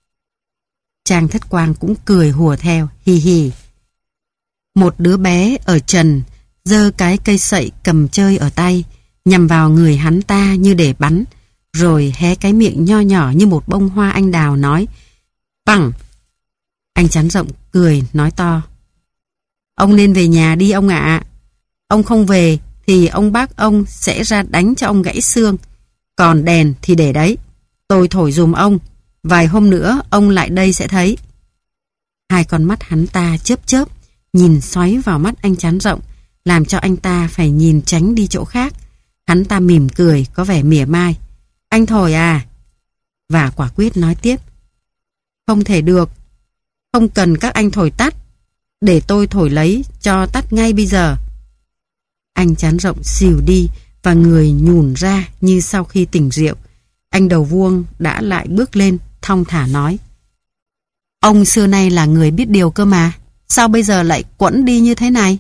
Speaker 1: Trang Thất Quang cũng cười hùa theo, hì hì. Một đứa bé ở trần giơ cái cây sậy cầm chơi ở tay, nhằm vào người hắn ta như để bắn, rồi hé cái miệng nho nhỏ như một bông hoa anh đào nói, bằng. Anh Chán Rộng cười nói to, ông nên về nhà đi ông ạ. Ông không về thì ông bác ông sẽ ra đánh cho ông gãy xương. Còn đèn thì để đấy, tôi thổi dùm ông, vài hôm nữa ông lại đây sẽ thấy. Hai con mắt hắn ta chớp chớp, nhìn xoáy vào mắt anh Chán Rộng, làm cho anh ta phải nhìn tránh đi chỗ khác. Hắn ta mỉm cười, có vẻ mỉa mai. Anh thổi à? Và quả quyết nói tiếp, không thể được, không cần các anh thổi tắt, để tôi thổi lấy cho tắt ngay bây giờ. Anh Chán Rộng xìu đi và người nhùn ra như sau khi tỉnh rượu. Anh Đầu Vuông đã lại bước lên, thong thả nói, ông xưa nay là người biết điều cơ mà, sao bây giờ lại quẫn đi như thế này?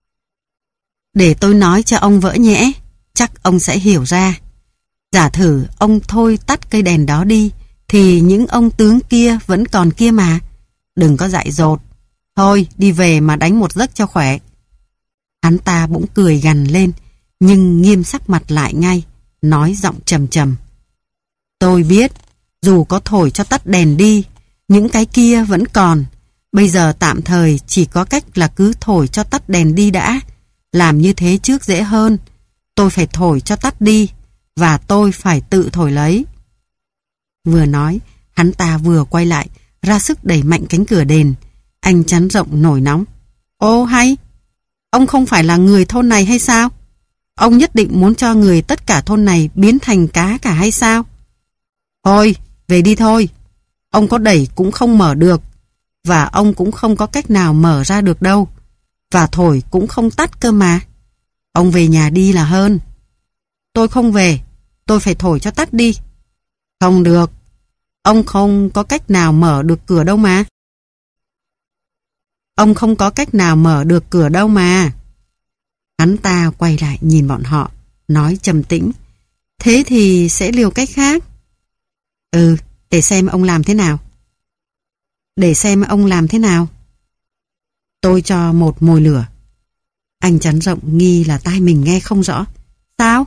Speaker 1: Để tôi nói cho ông vỡ nhẽ, chắc ông sẽ hiểu ra. Giả thử ông thôi tắt cây đèn đó đi, thì những ông tướng kia vẫn còn kia mà. Đừng có dại dột. Thôi đi về mà đánh một giấc cho khỏe. Hắn ta bỗng cười gằn lên, nhưng nghiêm sắc mặt lại ngay, nói giọng trầm trầm. Tôi biết, dù có thổi cho tắt đèn đi, những cái kia vẫn còn. Bây giờ tạm thời chỉ có cách là cứ thổi cho tắt đèn đi đã. Làm như thế trước dễ hơn. Tôi phải thổi cho tắt đi, và tôi phải tự thổi lấy. Vừa nói, hắn ta vừa quay lại, ra sức đẩy mạnh cánh cửa đền. Anh Chán Rộng nổi nóng. Ô hay, ông không phải là người thôn này hay sao? Ông nhất định muốn cho người tất cả thôn này biến thành cá cả hay sao? Thôi, về đi thôi. Ông có đẩy cũng không mở được, và ông cũng không có cách nào mở ra được đâu, và thổi cũng không tắt cơ mà. Ông về nhà đi là hơn. Tôi không về, tôi phải thổi cho tắt đi. Không được, ông không có cách nào mở được cửa đâu mà. Ông không có cách nào mở được cửa đâu mà. Hắn ta quay lại nhìn bọn họ, nói trầm tĩnh. Thế thì sẽ liều cách khác. Ừ, để xem ông làm thế nào. Để xem ông làm thế nào. Tôi cho một mồi lửa. Anh Chán Rộng nghi là tai mình nghe không rõ. Sao?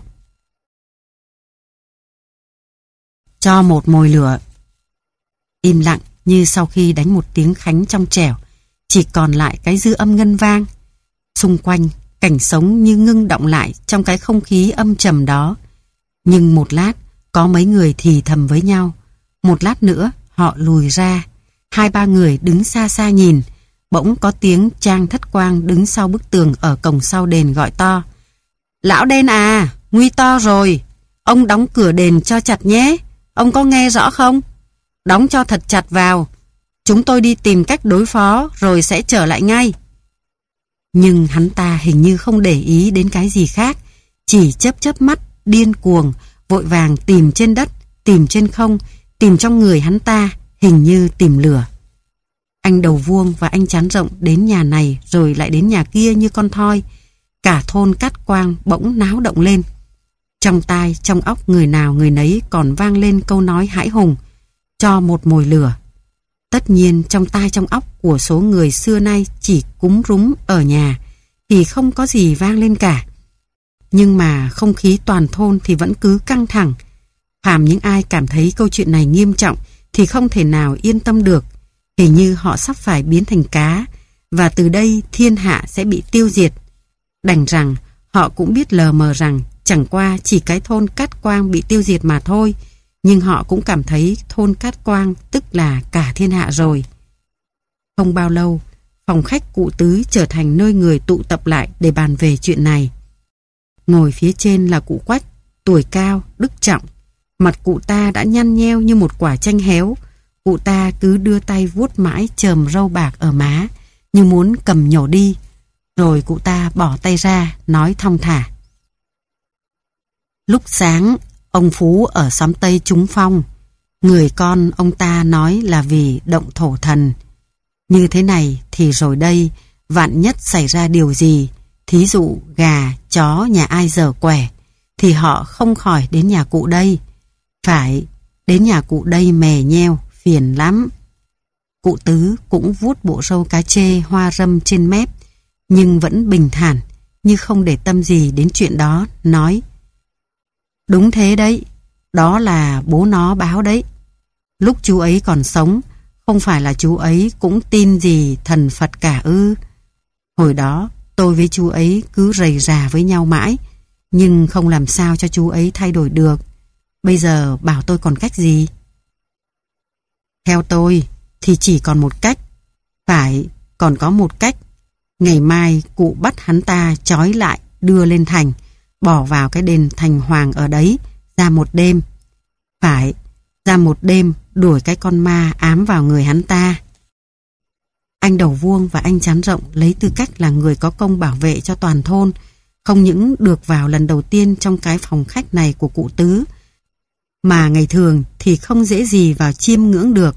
Speaker 1: Cho một mồi lửa. Im lặng như sau khi đánh một tiếng khánh trong trẻo. chỉ còn lại cái dư âm ngân vang. Xung quanh, cảnh sống như ngưng động lại trong cái không khí âm trầm đó. Nhưng một lát, có mấy người thì thầm với nhau. Một lát nữa, họ lùi ra. Hai ba người đứng xa xa nhìn. Bỗng có tiếng Trang Thất Quang đứng sau bức tường ở cổng sau đền gọi to. Lão Đen à, nguy to rồi. Ông đóng cửa đền cho chặt nhé. Ông có nghe rõ không? Đóng cho thật chặt vào. Chúng tôi đi tìm cách đối phó rồi sẽ trở lại ngay. Nhưng hắn ta hình như không để ý đến cái gì khác. Chỉ chớp chớp mắt, điên cuồng, vội vàng tìm trên đất, tìm trên không, tìm trong người hắn ta, hình như tìm lửa. Anh Đầu Vuông và anh Chán Rộng đến nhà này rồi lại đến nhà kia như con thoi. Cả thôn Cát Quang bỗng náo động lên. Trong tai, trong óc người nào người nấy còn vang lên câu nói hãi hùng. Cho một mồi lửa. Tất nhiên trong tai trong óc của số người xưa nay chỉ cúm rúm ở nhà thì không có gì vang lên cả. Nhưng mà không khí toàn thôn thì vẫn cứ căng thẳng. Phàm những ai cảm thấy câu chuyện này nghiêm trọng thì không thể nào yên tâm được. Hình như họ sắp phải biến thành cá và từ đây thiên hạ sẽ bị tiêu diệt. Đành rằng họ cũng biết lờ mờ rằng chẳng qua chỉ cái thôn Cát Quang bị tiêu diệt mà thôi. Nhưng họ cũng cảm thấy thôn Cát Quang tức là cả thiên hạ rồi. Không bao lâu, phòng khách cụ Tứ trở thành nơi người tụ tập lại để bàn về chuyện này. Ngồi phía trên là cụ Quách, tuổi cao, đức trọng. Mặt cụ ta đã nhăn nheo như một quả chanh héo. Cụ ta cứ đưa tay vuốt mãi chòm râu bạc ở má, như muốn cầm nhổ đi. Rồi cụ ta bỏ tay ra, nói thong thả. Lúc sáng, ông Phú ở xóm Tây trúng phong. Người con ông ta nói là vì động thổ thần. Như thế này thì rồi đây, vạn nhất xảy ra điều gì, thí dụ gà, chó nhà ai dở quẻ, thì họ không khỏi đến nhà cụ đây. Phải, đến nhà cụ đây mè nheo, phiền lắm. Cụ Tứ cũng vuốt bộ râu cá chê hoa râm trên mép, nhưng vẫn bình thản, như không để tâm gì đến chuyện đó, nói. Đúng thế đấy, đó là bố nó báo đấy. Lúc chú ấy còn sống, không phải là chú ấy cũng tin gì thần Phật cả ư. Hồi đó, tôi với chú ấy cứ rầy rà với nhau mãi, nhưng không làm sao cho chú ấy thay đổi được. Bây giờ bảo tôi còn cách gì? Theo tôi thì chỉ còn một cách. Phải, còn có một cách. Ngày mai cụ bắt hắn ta trói lại, đưa lên thành, bỏ vào cái đền thành hoàng ở đấy, ra một đêm. Phải, ra một đêm đuổi cái con ma ám vào người hắn ta. Anh Đầu Vuông và anh Chán Rộng lấy tư cách là người có công bảo vệ cho toàn thôn, không những được vào lần đầu tiên trong cái phòng khách này của cụ Tứ, mà ngày thường thì không dễ gì vào chiêm ngưỡng được.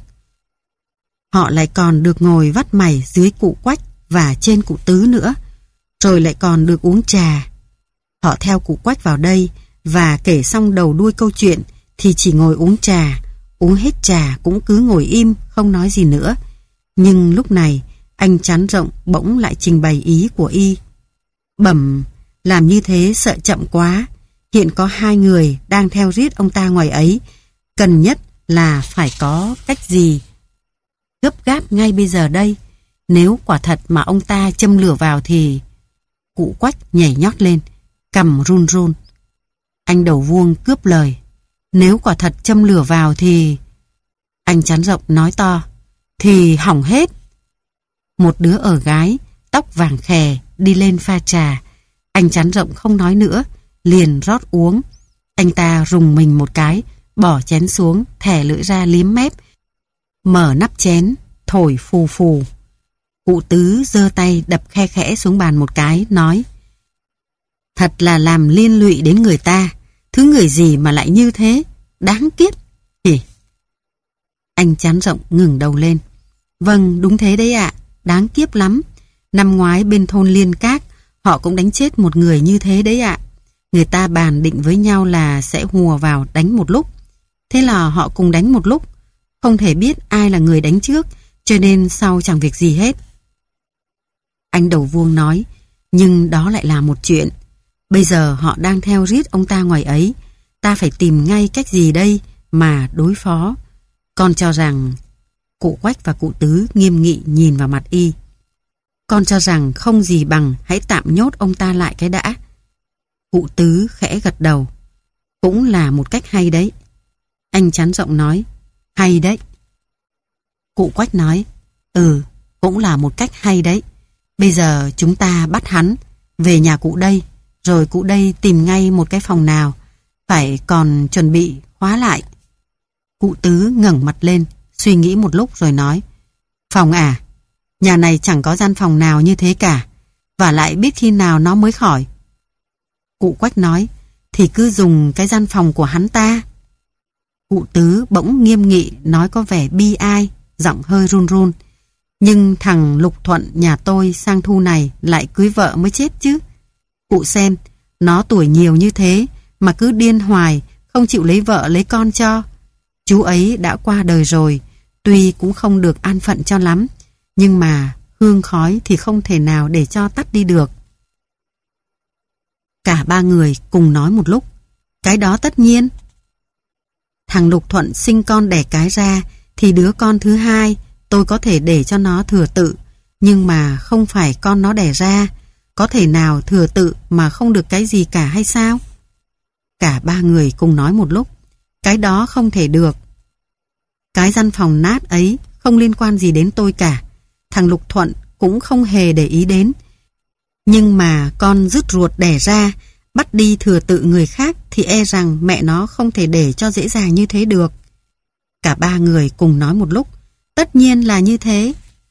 Speaker 1: Họ lại còn được ngồi vắt mày dưới cụ Quách và trên cụ Tứ nữa, rồi lại còn được uống trà. Họ theo cụ Quách vào đây và kể xong đầu đuôi câu chuyện thì chỉ ngồi uống trà, uống hết trà cũng cứ ngồi im không nói gì nữa. Nhưng lúc này anh Chán Rộng bỗng lại trình bày ý của y. Bẩm, làm như thế sợ chậm quá. Hiện có hai người đang theo riết ông ta ngoài ấy. Cần nhất là phải có cách gì gấp gáp ngay bây giờ đây. Nếu quả thật mà ông ta châm lửa vào thì... Cụ Quách nhảy nhót lên, cằm run run. Anh Đầu Vuông cướp lời. Nếu quả thật châm lửa vào thì... Anh Chán Rộng nói to. Thì hỏng hết. Một đứa ở gái, tóc vàng khè, đi lên pha trà. Anh Chán Rộng không nói nữa, liền rót uống. Anh ta rùng mình một cái, bỏ chén xuống, thẻ lưỡi ra liếm mép, mở nắp chén, thổi phù phù. Cụ Tứ giơ tay đập khe khẽ xuống bàn một cái, nói. Thật là làm liên lụy đến người ta. Thứ người gì mà lại như thế, đáng kiếp. Hì. Anh Chán Rộng ngừng đầu lên. Vâng, đúng thế đấy ạ, đáng kiếp lắm. Năm ngoái bên thôn Liên Các, họ cũng đánh chết một người như thế đấy ạ. Người ta bàn định với nhau là sẽ hùa vào đánh một lúc. Thế là họ cùng đánh một lúc. Không thể biết ai là người đánh trước, cho nên sau chẳng việc gì hết. Anh Đầu Vuông nói, nhưng đó lại là một chuyện. Bây giờ họ đang theo riết ông ta ngoài ấy. Ta phải tìm ngay cách gì đây mà đối phó. Con cho rằng... Cụ Quách và cụ Tứ nghiêm nghị nhìn vào mặt y. Con cho rằng không gì bằng hãy tạm nhốt ông ta lại cái đã. Cụ Tứ khẽ gật đầu. Cũng là một cách hay đấy. Anh Chắn Rộng nói. Hay đấy. Cụ Quách nói. Ừ, cũng là một cách hay đấy. Bây giờ chúng ta bắt hắn về nhà cụ đây, rồi cụ đây tìm ngay một cái phòng nào, phải còn chuẩn bị khóa lại. Cụ Tứ ngẩng mặt lên, suy nghĩ một lúc rồi nói. Phòng à? Nhà này chẳng có gian phòng nào như thế cả, và lại biết khi nào nó mới khỏi. Cụ Quách nói. Thì cứ dùng cái gian phòng của hắn ta. Cụ Tứ bỗng nghiêm nghị nói có vẻ bi ai, giọng hơi run run. Nhưng thằng Lục Thuận nhà tôi sang thu này lại cưới vợ mới chết chứ. Cụ xem, nó tuổi nhiều như thế mà cứ điên hoài, không chịu lấy vợ lấy con cho. Chú ấy đã qua đời rồi, tuy cũng không được an phận cho lắm, nhưng mà hương khói thì không thể nào để cho tắt đi được. Cả ba người cùng nói một lúc. Cái đó tất nhiên. Thằng Lục Thuận sinh con đẻ cái ra, thì đứa con thứ hai tôi có thể để cho nó thừa tự, nhưng mà không phải con nó đẻ ra. Có thể nào thừa tự mà không được cái gì cả hay sao? Cả ba người cùng nói một lúc. Cái đó không thể được. Cái gian phòng nát ấy không liên quan gì đến tôi cả. Thằng Lục Thuận cũng không hề để ý đến. Nhưng mà con dứt ruột đẻ ra, bắt đi thừa tự người khác thì e rằng mẹ nó không thể để cho dễ dàng như thế được. Cả ba người cùng nói một lúc. Tất nhiên là như thế.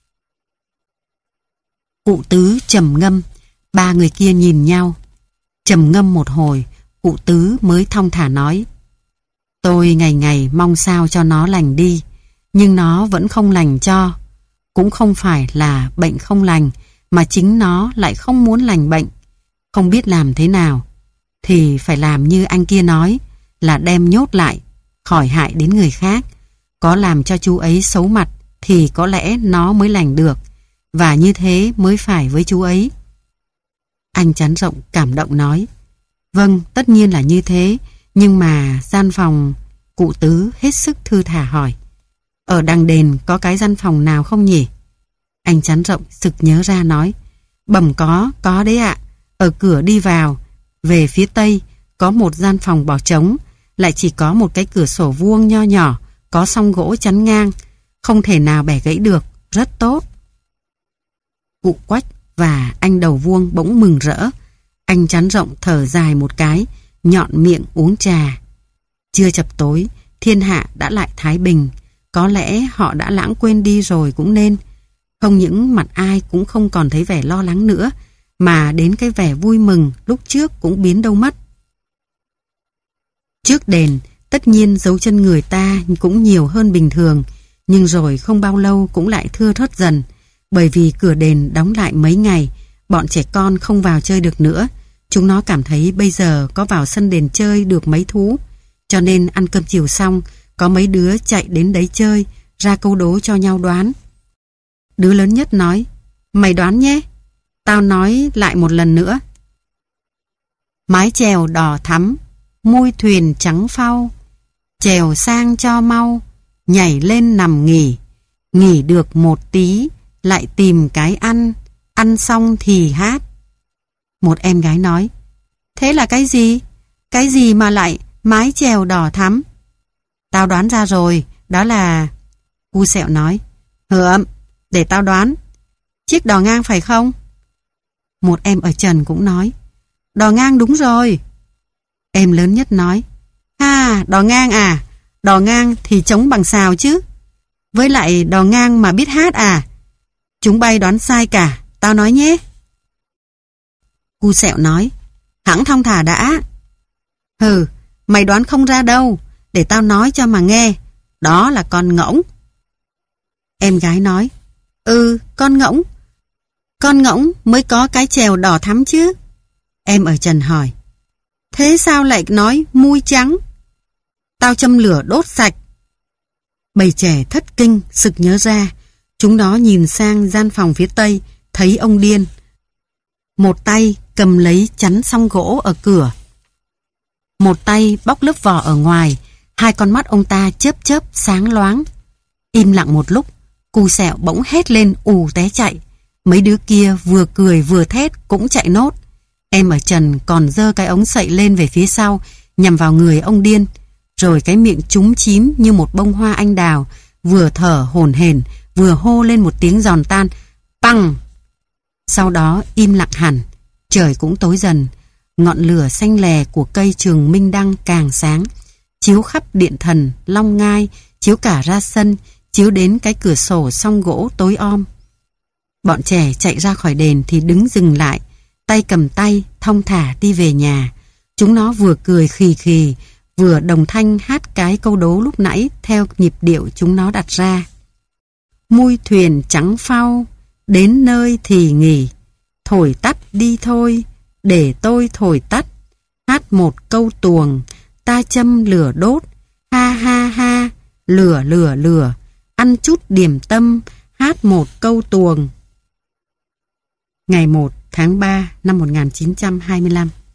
Speaker 1: Cụ Tứ trầm ngâm. Ba người kia nhìn nhau. Trầm ngâm một hồi, cụ Tứ mới thong thả nói. Tôi ngày ngày mong sao cho nó lành đi, nhưng nó vẫn không lành cho. Cũng không phải là bệnh không lành, mà chính nó lại không muốn lành bệnh. Không biết làm thế nào, thì phải làm như anh kia nói, là đem nhốt lại, khỏi hại đến người khác. Có làm cho chú ấy xấu mặt, thì có lẽ nó mới lành được, và như thế mới phải với chú ấy. Anh Chắn Rộng cảm động nói. Vâng, tất nhiên là như thế, nhưng mà gian phòng... Cụ Tứ hết sức thư thả hỏi. Ở đằng đền có cái gian phòng nào không nhỉ? Anh Chắn Rộng sực nhớ ra nói. Bẩm có, có đấy ạ. Ở cửa đi vào, về phía tây, có một gian phòng bỏ trống, lại chỉ có một cái cửa sổ vuông nho nhỏ, có song gỗ chắn ngang, không thể nào bẻ gãy được, rất tốt. Cụ Quách và anh Đầu Vuông bỗng mừng rỡ. Anh Chắn Rộng thở dài một cái, nhọn miệng uống trà. Chưa chập tối, thiên hạ đã lại thái bình. Có lẽ họ đã lãng quên đi rồi cũng nên. Không những mặt ai cũng không còn thấy vẻ lo lắng nữa, mà đến cái vẻ vui mừng lúc trước cũng biến đâu mất. Trước đền, tất nhiên dấu chân người ta cũng nhiều hơn bình thường, nhưng rồi không bao lâu cũng lại thưa thớt dần, bởi vì cửa đền đóng lại mấy ngày, bọn trẻ con không vào chơi được nữa. Chúng nó cảm thấy bây giờ có vào sân đền chơi được mấy thú, cho nên ăn cơm chiều xong, có mấy đứa chạy đến đấy chơi, ra câu đố cho nhau đoán. Đứa lớn nhất nói, mày đoán nhé, tao nói lại một lần nữa. Mái chèo đỏ thắm, mui thuyền trắng phau, chèo sang cho mau, nhảy lên nằm nghỉ, nghỉ được một tí, lại tìm cái ăn, ăn xong thì hát. Một em gái nói, thế là cái gì? Cái gì mà lại mái chèo đỏ thắm? Tao đoán ra rồi, đó là... Cu Sẹo nói, hượm, để tao đoán. Chiếc đò ngang phải không? Một em ở trần cũng nói, đò ngang đúng rồi. Em lớn nhất nói, à, đò ngang à, đò ngang thì trống bằng sào chứ. Với lại đò ngang mà biết hát à? Chúng bay đoán sai cả, tao nói nhé. Cu Sẹo nói, hẵng thong thả đã. Hừ, mày đoán không ra đâu, để tao nói cho mà nghe. Đó là con ngỗng. Em gái nói, ừ, con ngỗng. Con ngỗng mới có cái chèo đỏ thắm chứ. Em ở trần hỏi, thế sao lại nói mui trắng? Tao châm lửa đốt sạch. Bầy trẻ thất kinh, sực nhớ ra. Chúng nó nhìn sang gian phòng phía tây, thấy ông điên. Một tay cầm lấy chắn song gỗ ở cửa, một tay bóc lớp vỏ ở ngoài. Hai con mắt ông ta chớp chớp sáng loáng. Im lặng một lúc, Cu Sẹo bỗng hét lên ù té chạy. Mấy đứa kia vừa cười vừa thét cũng chạy nốt. Em ở trần còn giơ cái ống sậy lên về phía sau, nhằm vào người ông điên. Rồi cái miệng chúm chím như một bông hoa anh đào, vừa thở hổn hển, vừa hô lên một tiếng giòn tan. Păng! Sau đó im lặng hẳn, trời cũng tối dần. Ngọn lửa xanh lè của cây trường minh đăng càng sáng, chiếu khắp điện thần, long ngai, chiếu cả ra sân, chiếu đến cái cửa sổ song gỗ tối om. Bọn trẻ chạy ra khỏi đền thì đứng dừng lại, tay cầm tay, thong thả đi về nhà. Chúng nó vừa cười khì khì, vừa đồng thanh hát cái câu đố lúc nãy theo nhịp điệu chúng nó đặt ra. Mui thuyền trắng phau, đến nơi thì nghỉ, thổi tắt đi thôi, để tôi thổi tắt. Hát một câu tuồng, ta châm lửa đốt, ha ha ha, lửa lửa lửa, ăn chút điểm tâm, hát một câu tuồng. Ngày một tháng ba năm một nghìn chín trăm hai mươi lăm.